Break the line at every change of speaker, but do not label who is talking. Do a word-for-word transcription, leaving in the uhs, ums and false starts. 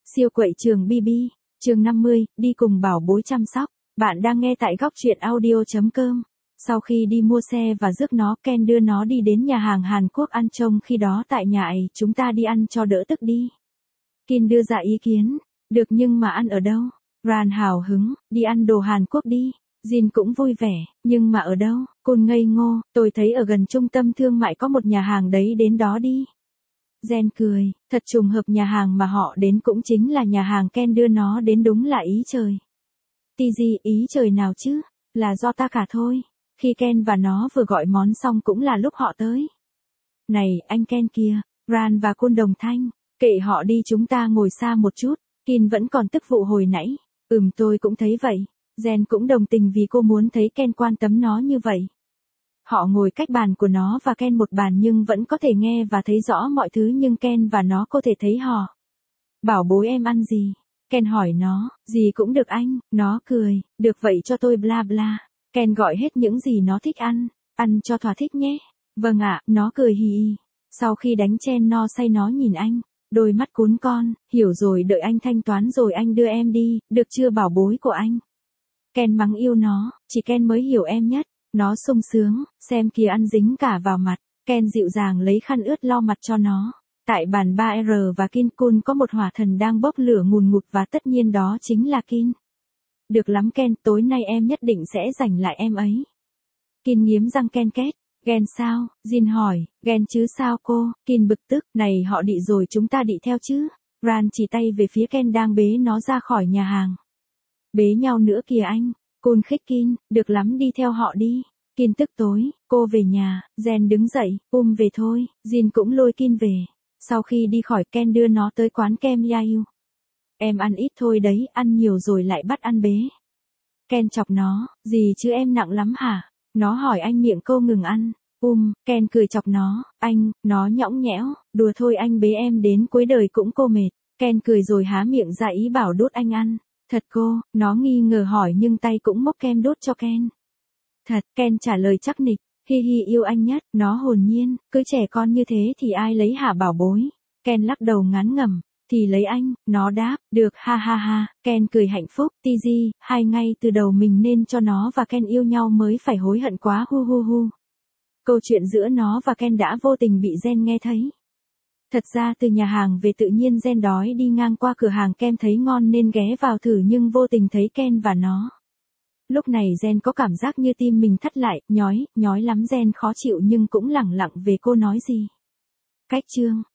Siêu quậy trường bê bê, chương năm mươi, đi cùng bảo bối chăm sóc. Bạn đang nghe tại góc truyện audio chấm com. Sau khi đi mua xe và rước nó, Ken đưa nó đi đến nhà hàng Hàn Quốc ăn, trông khi đó tại nhà ấy chúng ta đi ăn cho đỡ tức đi. Kin đưa ra ý kiến, được nhưng mà ăn ở đâu? Ran hào hứng, đi ăn đồ Hàn Quốc đi. Jin cũng vui vẻ, nhưng mà ở đâu? Côn ngây ngô, tôi thấy ở gần trung tâm thương mại có một nhà hàng đấy, đến đó đi. Jen cười, thật trùng hợp nhà hàng mà họ đến cũng chính là nhà hàng Ken đưa nó đến, đúng là ý trời. Tz, ý trời nào chứ, là do ta cả thôi. Khi Ken và nó vừa gọi món xong cũng là lúc họ tới. Này, anh Ken kia, Ran và Côn đồng thanh, kệ họ đi, chúng ta ngồi xa một chút. Kin vẫn còn tức vụ hồi nãy. Ừm, tôi cũng thấy vậy. Jen cũng đồng tình vì cô muốn thấy Ken quan tâm nó như vậy. Họ ngồi cách bàn của nó và Ken một bàn nhưng vẫn có thể nghe và thấy rõ mọi thứ, nhưng Ken và nó có thể thấy họ. Bảo bối em ăn gì? Ken hỏi nó, gì cũng được anh, nó cười, được vậy cho tôi bla bla. Ken gọi hết những gì nó thích ăn, ăn cho thỏa thích nhé. Vâng ạ, nó cười hì hì. Sau khi đánh chen no say nó nhìn anh, đôi mắt cuốn con, hiểu rồi, đợi anh thanh toán rồi anh đưa em đi, được chưa bảo bối của anh? Ken mắng yêu nó, chỉ Ken mới hiểu em nhất. Nó sung sướng, xem kìa ăn dính cả vào mặt. Ken dịu dàng lấy khăn ướt lau mặt cho nó. Tại bàn ba R và Kin Kun có một hỏa thần đang bốc lửa ngùn ngụt và tất nhiên đó chính là Kin. Được lắm Ken, tối nay em nhất định sẽ giành lại em ấy. Kin nghiến răng ken két. Ghen sao? Jin hỏi. Ghen chứ sao cô? Kin bực tức. Này họ đi rồi, chúng ta đi theo chứ? Ran chỉ tay về phía Ken đang bế nó ra khỏi nhà hàng. Bế nhau nữa kìa anh. Côn khích Kin, được lắm, đi theo họ đi. Kin tức tối, cô về nhà. Jen đứng dậy, um về thôi. Jin cũng lôi Kin về. Sau khi đi khỏi, Ken đưa nó tới quán kem Yayu. Em ăn ít thôi đấy, ăn nhiều rồi lại bắt ăn bế. Ken chọc nó, gì chứ em nặng lắm hả? Nó hỏi anh, miệng câu ngừng ăn. Um, Ken cười chọc nó, anh, nó nhõng nhẽo, đùa thôi anh bế em đến cuối đời cũng cô mệt. Ken cười rồi há miệng ra ý bảo đút anh ăn. Thật cô, nó nghi ngờ hỏi nhưng tay cũng móc kem đốt cho Ken. Thật, Ken trả lời chắc nịch, hi hi yêu anh nhất, nó hồn nhiên, cứ trẻ con như thế thì ai lấy hả bảo bối. Ken lắc đầu ngán ngẩm, thì lấy anh, nó đáp, được ha ha ha, Ken cười hạnh phúc, Tz, hay ngay từ đầu mình nên cho nó và Ken yêu nhau mới phải hối hận quá hu hu hu. Câu chuyện giữa nó và Ken đã vô tình bị Jen nghe thấy. Thật ra từ nhà hàng về tự nhiên Jen đói đi ngang qua cửa hàng kem thấy ngon nên ghé vào thử nhưng vô tình thấy Ken và nó. Lúc này Jen có cảm giác như tim mình thắt lại, nhói, nhói lắm. Jen khó chịu nhưng cũng lẳng lặng về, cô nói gì? Cách chương